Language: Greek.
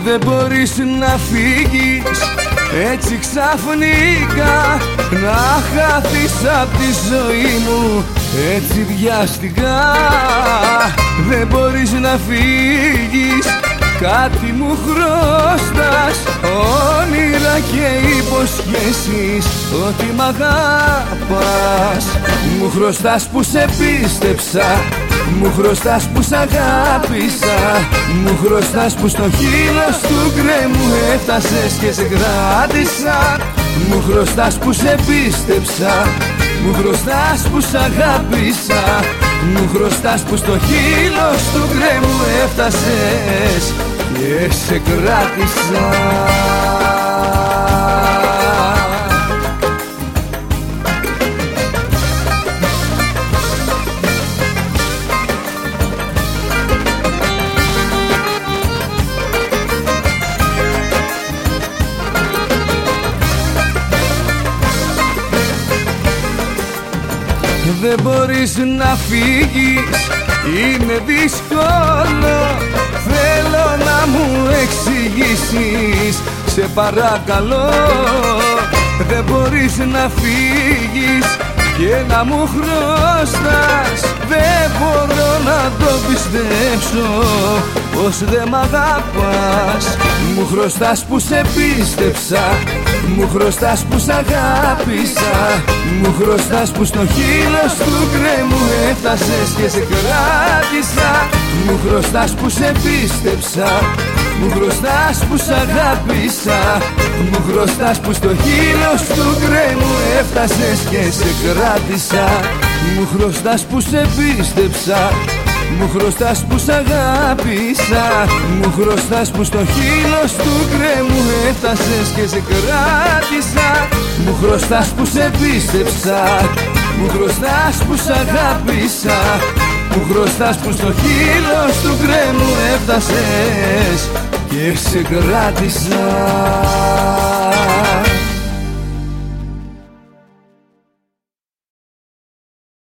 Δεν μπορείς να φύγεις έτσι ξαφνικά, να χαθείς απ' τη ζωή μου έτσι βιαστικά. Δεν μπορείς να φύγεις, κάτι μου χρωστάς, όνειρα και υποσχέσεις ότι μ' αγαπάς. Μου χρωστάς που σε πίστεψα, μου χρωστάς που σ' αγάπησα, μου χρωστάς που στο χείλος του γκρέμου έφτασες και σε κράτησα. Μου χρωστάς που σε πίστεψα, μου χρωστάς που σ' αγάπησα, μου χρωστάς που στο χείλος του γκρέμου έφτασες και σε κράτησα. Δεν μπορείς να φύγεις, είναι δύσκολο. Θέλω να μου εξηγήσεις, σε παρακαλώ. Δεν μπορείς να φύγεις και να μου χρωστάς. Δεν μπορώ να το πιστέψω πως δεν μ' αγαπάς. Μου χρωστάς που σε πίστεψα, μου χρωστάς που σ' αγάπησα, μου χρωστάς που στο χείλος του γκρέμου έφτασες και σε κράτησα. Μου χρωστάς που σε πίστεψα, μου χρωστάς που σ' αγάπησα, μου χρωστάς που στο χείλος του γκρέμου έφτασες και σε κράτησα. Μου χρωστάς που σε πίστεψα, μου χρωστάς που σ' αγάπησα, μου χρωστάς που στο χείλος του γκρέμου έφτασες και σε κράτησα. Μου χρωστάς που σε πίστεψα, μου χρωστάς που σ' αγάπησα, μου χρωστάς που στο χείλος του γκρέμου έφτασες και σε κράτησα.